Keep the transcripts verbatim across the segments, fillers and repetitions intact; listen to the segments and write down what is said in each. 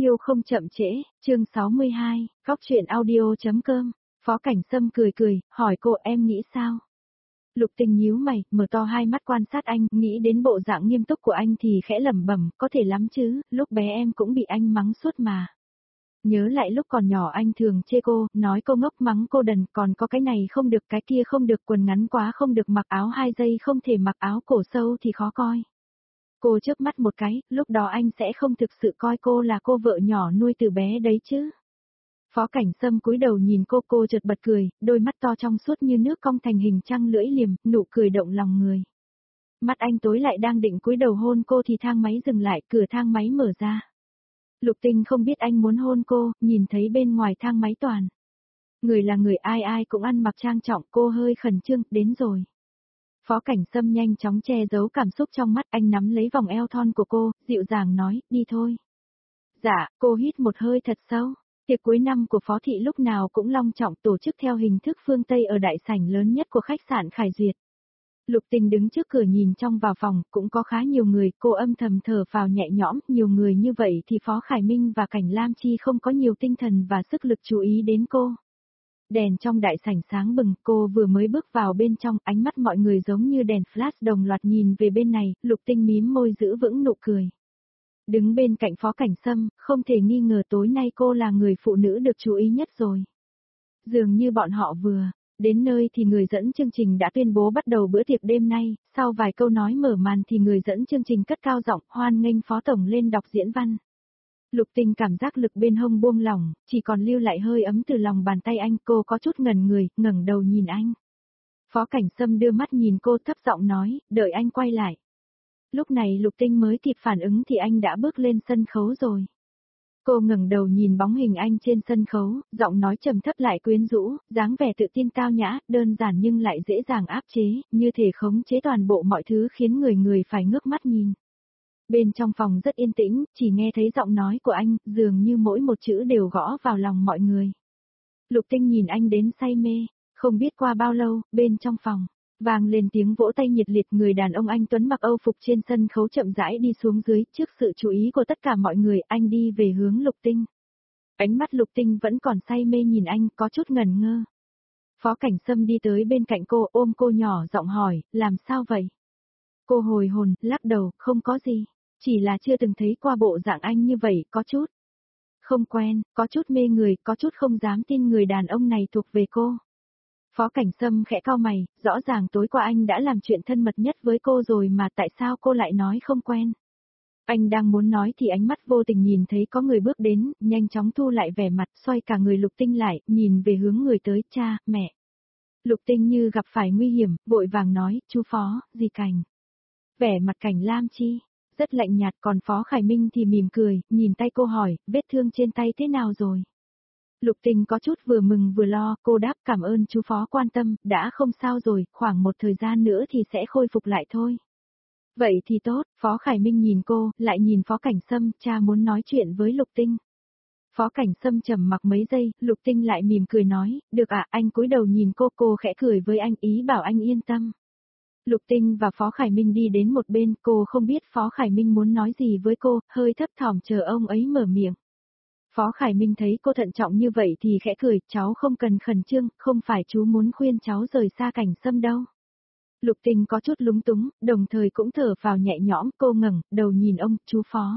Yêu không chậm trễ, chương sáu mươi hai, góc truyện audio.com, Phó Cảnh Sâm cười cười, hỏi cô em nghĩ sao? Lục Tình nhíu mày, mở to hai mắt quan sát anh, nghĩ đến bộ dạng nghiêm túc của anh thì khẽ lẩm bẩm, có thể lắm chứ, lúc bé em cũng bị anh mắng suốt mà. Nhớ lại lúc còn nhỏ anh thường chê cô, nói cô ngốc mắng cô đần, còn có cái này không được cái kia không được, quần ngắn quá không được, mặc áo hai giây không thể mặc, áo cổ sâu thì khó coi. Cô chớp mắt một cái, lúc đó anh sẽ không thực sự coi cô là cô vợ nhỏ nuôi từ bé đấy chứ. Phó Cảnh Sâm cúi đầu nhìn cô, cô chợt bật cười, đôi mắt to trong suốt như nước cong thành hình trăng lưỡi liềm, nụ cười động lòng người. Mắt anh tối lại, đang định cúi đầu hôn cô thì thang máy dừng lại, cửa thang máy mở ra. Lục Tình không biết anh muốn hôn cô, nhìn thấy bên ngoài thang máy toàn. Người là người, ai ai cũng ăn mặc trang trọng, cô hơi khẩn trương, đến rồi. Phó Cảnh Sâm nhanh chóng che giấu cảm xúc trong mắt, anh nắm lấy vòng eo thon của cô, dịu dàng nói, đi thôi. Dạ, cô hít một hơi thật sâu. Tiệc cuối năm của Phó Thị lúc nào cũng long trọng, tổ chức theo hình thức phương Tây ở đại sảnh lớn nhất của khách sạn Khải Duyệt. Lục Tình đứng trước cửa nhìn trong vào phòng, cũng có khá nhiều người, cô âm thầm thở vào nhẹ nhõm, nhiều người như vậy thì Phó Khải Minh và Cảnh Lam Chi không có nhiều tinh thần và sức lực chú ý đến cô. Đèn trong đại sảnh sáng bừng, cô vừa mới bước vào bên trong, ánh mắt mọi người giống như đèn flash đồng loạt nhìn về bên này, Lục Tình mím môi giữ vững nụ cười. Đứng bên cạnh Phó Cảnh Sâm, không thể nghi ngờ tối nay cô là người phụ nữ được chú ý nhất rồi. Dường như bọn họ vừa đến nơi thì người dẫn chương trình đã tuyên bố bắt đầu bữa tiệc đêm nay, sau vài câu nói mở màn thì người dẫn chương trình cất cao giọng hoan nghênh Phó Tổng lên đọc diễn văn. Lục Tình cảm giác lực bên hông buông lỏng, chỉ còn lưu lại hơi ấm từ lòng bàn tay anh, cô có chút ngẩn người, ngẩng đầu nhìn anh. Phó Cảnh Sâm đưa mắt nhìn cô, thấp giọng nói, đợi anh quay lại. Lúc này Lục Tình mới kịp phản ứng thì anh đã bước lên sân khấu rồi. Cô ngẩng đầu nhìn bóng hình anh trên sân khấu, giọng nói trầm thấp lại quyến rũ, dáng vẻ tự tin cao nhã, đơn giản nhưng lại dễ dàng áp chế, như thể khống chế toàn bộ mọi thứ khiến người người phải ngước mắt nhìn. Bên trong phòng rất yên tĩnh, chỉ nghe thấy giọng nói của anh, dường như mỗi một chữ đều gõ vào lòng mọi người. Lục Tình nhìn anh đến say mê, không biết qua bao lâu, bên trong phòng, vang lên tiếng vỗ tay nhiệt liệt, người đàn ông anh tuấn mặc Âu phục trên sân khấu chậm rãi đi xuống dưới, trước sự chú ý của tất cả mọi người, anh đi về hướng Lục Tình. Ánh mắt Lục Tình vẫn còn say mê nhìn anh, có chút ngẩn ngơ. Phó Cảnh Sâm đi tới bên cạnh cô, ôm cô nhỏ giọng hỏi, làm sao vậy? Cô hồi hồn, lắc đầu, không có gì. Chỉ là chưa từng thấy qua bộ dạng anh như vậy, có chút không quen, có chút mê người, có chút không dám tin người đàn ông này thuộc về cô. Phó Cảnh Sâm khẽ cau mày, rõ ràng tối qua anh đã làm chuyện thân mật nhất với cô rồi mà tại sao cô lại nói không quen. Anh đang muốn nói thì ánh mắt vô tình nhìn thấy có người bước đến, nhanh chóng thu lại vẻ mặt, xoay cả người Lục Tình lại, nhìn về hướng người tới, cha, mẹ. Lục Tình như gặp phải nguy hiểm, vội vàng nói, chú Phó, gì Cảnh. Vẻ mặt Cảnh Lam Chi rất lạnh nhạt, còn Phó Khải Minh thì mỉm cười, nhìn tay cô hỏi, vết thương trên tay thế nào rồi? Lục Tình có chút vừa mừng vừa lo, cô đáp cảm ơn chú Phó quan tâm, đã không sao rồi, khoảng một thời gian nữa thì sẽ khôi phục lại thôi. Vậy thì tốt, Phó Khải Minh nhìn cô, lại nhìn Phó Cảnh Sâm, cha muốn nói chuyện với Lục Tình. Phó Cảnh Sâm trầm mặc mấy giây, Lục Tình lại mỉm cười nói, được ạ, anh cúi đầu nhìn cô, cô khẽ cười với anh, ý bảo anh yên tâm. Lục Tình và Phó Khải Minh đi đến một bên, cô không biết Phó Khải Minh muốn nói gì với cô, hơi thấp thỏm chờ ông ấy mở miệng. Phó Khải Minh thấy cô thận trọng như vậy thì khẽ cười, cháu không cần khẩn trương, không phải chú muốn khuyên cháu rời xa Cảnh Sâm đâu. Lục Tình có chút lúng túng, đồng thời cũng thở vào nhẹ nhõm, cô ngẩng đầu nhìn ông, chú Phó.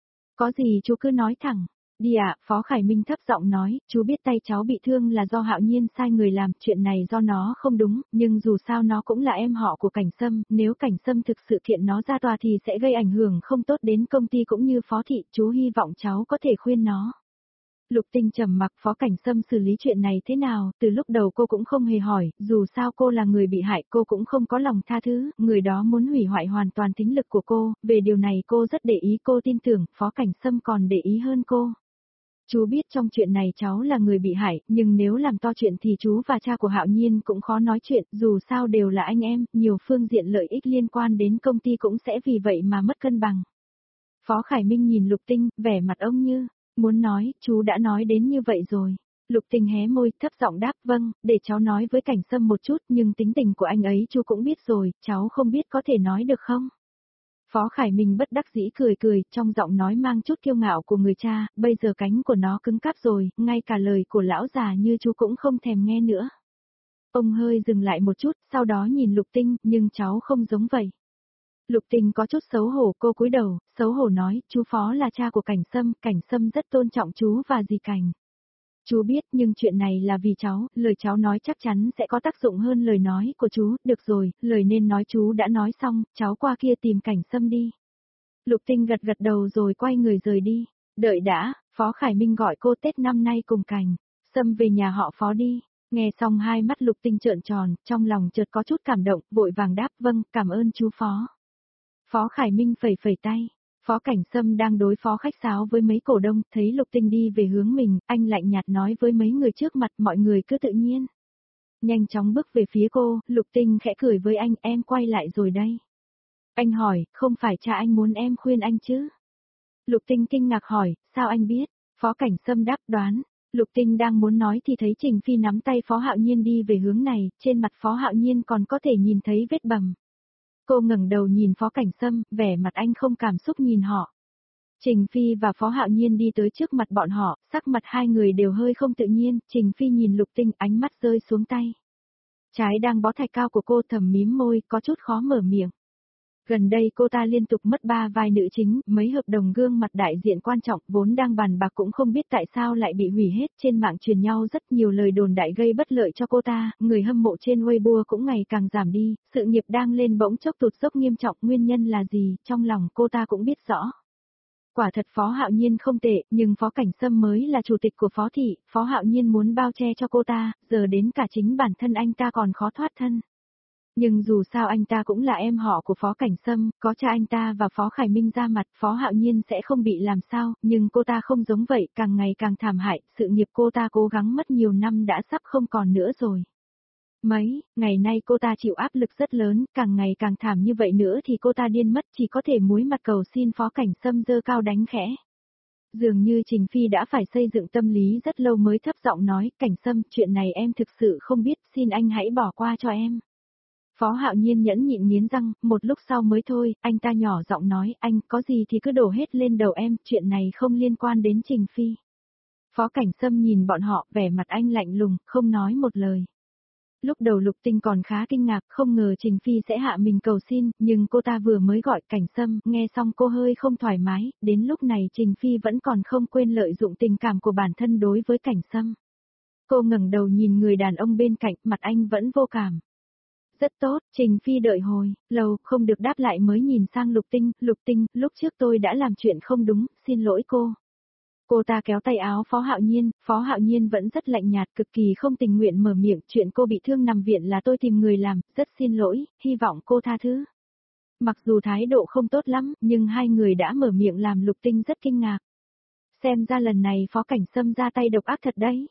Có gì chú cứ nói thẳng. Đi ạ, Phó Khải Minh thấp giọng nói, chú biết tay cháu bị thương là do Hạo Nhiên sai người làm, chuyện này do nó không đúng, nhưng dù sao nó cũng là em họ của Cảnh Sâm, nếu Cảnh Sâm thực sự kiện nó ra tòa thì sẽ gây ảnh hưởng không tốt đến công ty cũng như Phó Thị, chú hy vọng cháu có thể khuyên nó. Lục Tình trầm mặc, Phó Cảnh Sâm xử lý chuyện này thế nào, từ lúc đầu cô cũng không hề hỏi, dù sao cô là người bị hại, cô cũng không có lòng tha thứ, người đó muốn hủy hoại hoàn toàn tính lực của cô, về điều này cô rất để ý, cô tin tưởng, Phó Cảnh Sâm còn để ý hơn cô. Chú biết trong chuyện này cháu là người bị hại, nhưng nếu làm to chuyện thì chú và cha của Hạo Nhiên cũng khó nói chuyện, dù sao đều là anh em, nhiều phương diện lợi ích liên quan đến công ty cũng sẽ vì vậy mà mất cân bằng. Phó Khải Minh nhìn Lục Tình, vẻ mặt ông như muốn nói, chú đã nói đến như vậy rồi. Lục Tình hé môi, thấp giọng đáp, vâng, để cháu nói với Cảnh Sâm một chút, nhưng tính tình của anh ấy chú cũng biết rồi, cháu không biết có thể nói được không? Phó Khải Minh bất đắc dĩ cười cười, trong giọng nói mang chút kiêu ngạo của người cha, bây giờ cánh của nó cứng cáp rồi, ngay cả lời của lão già như chú cũng không thèm nghe nữa. Ông hơi dừng lại một chút, sau đó nhìn Lục Tinh, nhưng cháu không giống vậy. Lục Tinh có chút xấu hổ, cô cúi đầu, xấu hổ nói, chú Phó là cha của Cảnh Sâm, Cảnh Sâm rất tôn trọng chú và dì Cảnh. Chú biết, nhưng chuyện này là vì cháu, lời cháu nói chắc chắn sẽ có tác dụng hơn lời nói của chú, được rồi, lời nên nói chú đã nói xong, cháu qua kia tìm Cảnh Sâm đi. Lục Tinh gật gật đầu rồi quay người rời đi. Đợi đã, Phó Khải Minh gọi cô Tết năm nay cùng Cảnh Sâm về nhà họ Phó đi. Nghe xong hai mắt Lục Tinh trợn tròn, trong lòng chợt có chút cảm động, vội vàng đáp vâng, cảm ơn chú Phó. Phó Khải Minh phẩy phẩy tay. Phó Cảnh Sâm đang đối phó khách sáo với mấy cổ đông, thấy Lục Tinh đi về hướng mình, anh lạnh nhạt nói với mấy người trước mặt, mọi người cứ tự nhiên. Nhanh chóng bước về phía cô, Lục Tinh khẽ cười với anh, em quay lại rồi đây. Anh hỏi, không phải cha anh muốn em khuyên anh chứ? Lục Tinh kinh ngạc hỏi, sao anh biết? Phó Cảnh Sâm đáp đoán. Lục Tinh đang muốn nói thì thấy Trình Phi nắm tay Phó Hạo Nhiên đi về hướng này, trên mặt Phó Hạo Nhiên còn có thể nhìn thấy vết bầm. Cô ngẩng đầu nhìn Phó Cảnh Sâm, vẻ mặt anh không cảm xúc nhìn họ. Trình Phi và Phó Hạo Nhiên đi tới trước mặt bọn họ, sắc mặt hai người đều hơi không tự nhiên, Trình Phi nhìn Lục Tinh, ánh mắt rơi xuống tay. Trái đang bó thạch cao của cô thầm mím môi, có chút khó mở miệng. Gần đây cô ta liên tục mất ba vai nữ chính, mấy hợp đồng gương mặt đại diện quan trọng vốn đang bàn bạc cũng không biết tại sao lại bị hủy hết, trên mạng truyền nhau rất nhiều lời đồn đại gây bất lợi cho cô ta, người hâm mộ trên Weibo cũng ngày càng giảm đi, sự nghiệp đang lên bỗng chốc tụt dốc nghiêm trọng, nguyên nhân là gì, trong lòng cô ta cũng biết rõ. Quả thật Phó Hạo Nhiên không tệ, nhưng Phó Cảnh Sâm mới là chủ tịch của Phó Thị, Phó Hạo Nhiên muốn bao che cho cô ta, giờ đến cả chính bản thân anh ta còn khó thoát thân. Nhưng dù sao anh ta cũng là em họ của Phó Cảnh Sâm, có cha anh ta và Phó Khải Minh ra mặt, Phó Hạo Nhiên sẽ không bị làm sao, nhưng cô ta không giống vậy, càng ngày càng thảm hại, sự nghiệp cô ta cố gắng mất nhiều năm đã sắp không còn nữa rồi. Mấy, ngày nay cô ta chịu áp lực rất lớn, càng ngày càng thảm như vậy nữa thì cô ta điên mất, chỉ có thể muối mặt cầu xin Phó Cảnh Sâm giơ cao đánh khẽ. Dường như Trình Phi đã phải xây dựng tâm lý rất lâu mới thấp giọng nói, Cảnh Sâm, chuyện này em thực sự không biết, xin anh hãy bỏ qua cho em. Phó Hạo Nhiên nhẫn nhịn nghiến răng, một lúc sau mới thôi, anh ta nhỏ giọng nói, anh có gì thì cứ đổ hết lên đầu em, chuyện này không liên quan đến Trình Phi. Phó Cảnh Sâm nhìn bọn họ, vẻ mặt anh lạnh lùng, không nói một lời. Lúc đầu Lục Tinh còn khá kinh ngạc, không ngờ Trình Phi sẽ hạ mình cầu xin, nhưng cô ta vừa mới gọi Cảnh Sâm, nghe xong cô hơi không thoải mái, đến lúc này Trình Phi vẫn còn không quên lợi dụng tình cảm của bản thân đối với Cảnh Sâm. Cô ngẩng đầu nhìn người đàn ông bên cạnh, mặt anh vẫn vô cảm. Rất tốt, Trình Phi đợi hồi, lâu, không được đáp lại mới nhìn sang Lục Tinh, Lục Tinh, lúc trước tôi đã làm chuyện không đúng, xin lỗi cô. Cô ta kéo tay áo Phó Hạo Nhiên, Phó Hạo Nhiên vẫn rất lạnh nhạt, cực kỳ không tình nguyện mở miệng, chuyện cô bị thương nằm viện là tôi tìm người làm, rất xin lỗi, hy vọng cô tha thứ. Mặc dù thái độ không tốt lắm, nhưng hai người đã mở miệng làm Lục Tinh rất kinh ngạc. Xem ra lần này Phó Cảnh Sâm ra tay độc ác thật đấy.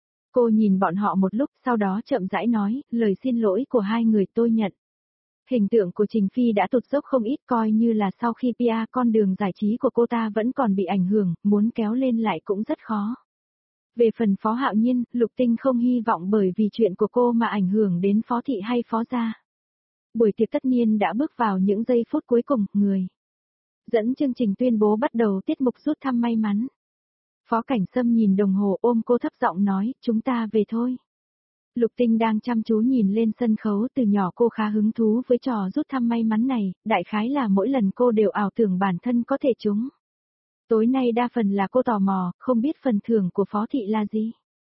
Cô nhìn bọn họ một lúc, sau đó chậm rãi nói, lời xin lỗi của hai người tôi nhận. Hình tượng của Trình Phi đã tụt dốc không ít, coi như là sau khi pê e con đường giải trí của cô ta vẫn còn bị ảnh hưởng, muốn kéo lên lại cũng rất khó. Về phần Phó Hạo Nhiên, Lục Tinh không hy vọng bởi vì chuyện của cô mà ảnh hưởng đến Phó Thị hay Phó Gia. Buổi tiệc tất niên đã bước vào những giây phút cuối cùng, người dẫn chương trình tuyên bố bắt đầu tiết mục rút thăm may mắn. Phó Cảnh Sâm nhìn đồng hồ ôm cô thấp giọng nói, chúng ta về thôi. Lục Tinh đang chăm chú nhìn lên sân khấu, từ nhỏ cô khá hứng thú với trò rút thăm may mắn này, đại khái là mỗi lần cô đều ảo tưởng bản thân có thể trúng. Tối nay đa phần là cô tò mò, không biết phần thưởng của Phó Thị là gì.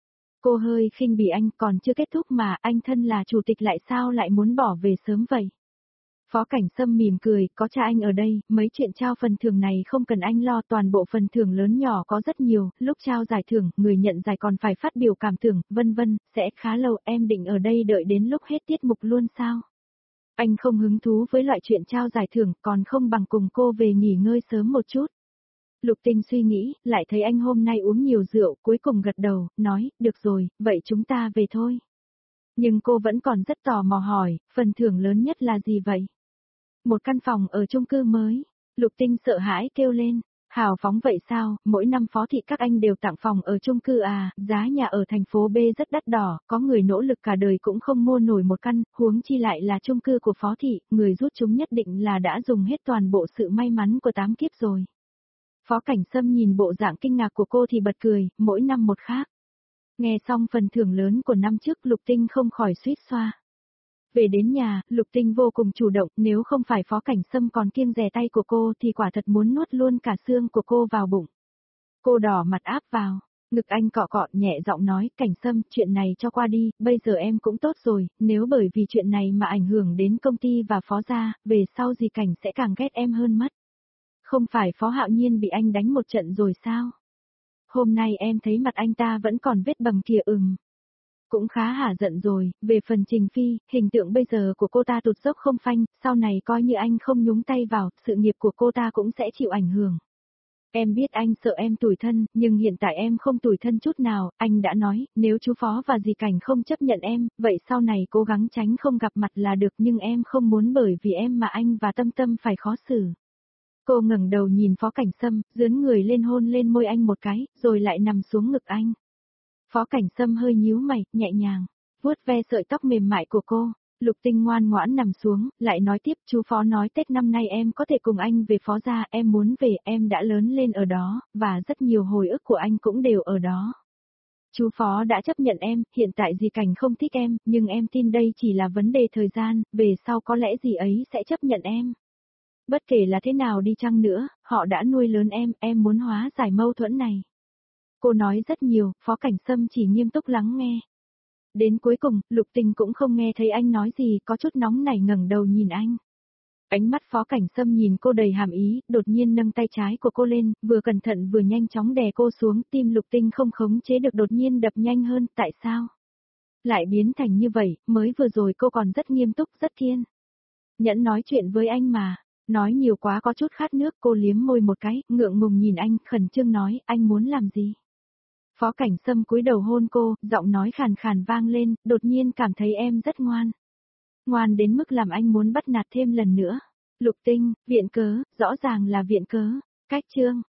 Cô hơi khinh bỉ anh, còn chưa kết thúc mà, anh thân là chủ tịch lại sao lại muốn bỏ về sớm vậy. Phó Cảnh Sâm mỉm cười, có cha anh ở đây, mấy chuyện trao phần thưởng này không cần anh lo, toàn bộ phần thưởng lớn nhỏ có rất nhiều, lúc trao giải thưởng, người nhận giải còn phải phát biểu cảm tưởng, vân vân, sẽ khá lâu, em định ở đây đợi đến lúc hết tiết mục luôn sao? Anh không hứng thú với loại chuyện trao giải thưởng, còn không bằng cùng cô về nghỉ ngơi sớm một chút. Lục Tinh suy nghĩ, lại thấy anh hôm nay uống nhiều rượu, cuối cùng gật đầu, nói, được rồi, vậy chúng ta về thôi. Nhưng cô vẫn còn rất tò mò hỏi, phần thưởng lớn nhất là gì vậy? Một căn phòng ở chung cư mới. Lục Tinh sợ hãi kêu lên. Hào phóng vậy sao, mỗi năm Phó thị các anh đều tặng phòng ở chung cư à, giá nhà ở thành phố B rất đắt đỏ, có người nỗ lực cả đời cũng không mua nổi một căn, huống chi lại là chung cư của Phó thị, người rút chúng nhất định là đã dùng hết toàn bộ sự may mắn của tám kiếp rồi. Phó Cảnh Sâm nhìn bộ dạng kinh ngạc của cô thì bật cười, mỗi năm một khác. Nghe xong phần thưởng lớn của năm trước Lục Tinh không khỏi suýt xoa. Về đến nhà, Lục Tinh vô cùng chủ động, nếu không phải Phó Cảnh Sâm còn kiêng dè tay của cô thì quả thật muốn nuốt luôn cả xương của cô vào bụng. Cô đỏ mặt áp vào, ngực anh cọ cọ nhẹ giọng nói, Cảnh Sâm, chuyện này cho qua đi, bây giờ em cũng tốt rồi, nếu bởi vì chuyện này mà ảnh hưởng đến công ty và Phó gia, về sau gì Cảnh sẽ càng ghét em hơn mất. Không phải Phó Hạo Nhiên bị anh đánh một trận rồi sao? Hôm nay em thấy mặt anh ta vẫn còn vết bầm kìa ừm. Cũng khá hả giận rồi, về phần Trình Phi, hình tượng bây giờ của cô ta tụt dốc không phanh, sau này coi như anh không nhúng tay vào, sự nghiệp của cô ta cũng sẽ chịu ảnh hưởng. Em biết anh sợ em tủi thân, nhưng hiện tại em không tủi thân chút nào, anh đã nói, nếu chú Phó và dì Cảnh không chấp nhận em, vậy sau này cố gắng tránh không gặp mặt là được nhưng em không muốn bởi vì em mà anh và Tâm Tâm phải khó xử. Cô ngẩng đầu nhìn Phó Cảnh Sâm, dướn người lên hôn lên môi anh một cái, rồi lại nằm xuống ngực anh. Phó Cảnh Sâm hơi nhíu mày, nhẹ nhàng, vuốt ve sợi tóc mềm mại của cô. Lục Tinh ngoan ngoãn nằm xuống, lại nói tiếp, chú Phó nói Tết năm nay em có thể cùng anh về Phó gia, em muốn về, em đã lớn lên ở đó, và rất nhiều hồi ức của anh cũng đều ở đó. Chú Phó đã chấp nhận em, hiện tại dì Cảnh không thích em, nhưng em tin đây chỉ là vấn đề thời gian, về sau có lẽ dì ấy sẽ chấp nhận em. Bất kể là thế nào đi chăng nữa, họ đã nuôi lớn em, em muốn hóa giải mâu thuẫn này. Cô nói rất nhiều, Phó Cảnh Sâm chỉ nghiêm túc lắng nghe. Đến cuối cùng, Lục Tình cũng không nghe thấy anh nói gì, có chút nóng nảy ngẩng đầu nhìn anh. Ánh mắt Phó Cảnh Sâm nhìn cô đầy hàm ý, đột nhiên nâng tay trái của cô lên, vừa cẩn thận vừa nhanh chóng đè cô xuống, tim Lục Tinh không khống chế được đột nhiên đập nhanh hơn, tại sao? Lại biến thành như vậy, mới vừa rồi cô còn rất nghiêm túc, rất kiên nhẫn nói chuyện với anh mà. Nói nhiều quá có chút khát nước, cô liếm môi một cái, ngượng ngùng nhìn anh, khẩn trương nói, anh muốn làm gì? Phó Cảnh Sâm cúi đầu hôn cô, giọng nói khàn khàn vang lên, đột nhiên cảm thấy em rất ngoan. Ngoan đến mức làm anh muốn bắt nạt thêm lần nữa. Lục Tinh, viện cớ, rõ ràng là viện cớ. Cách chương.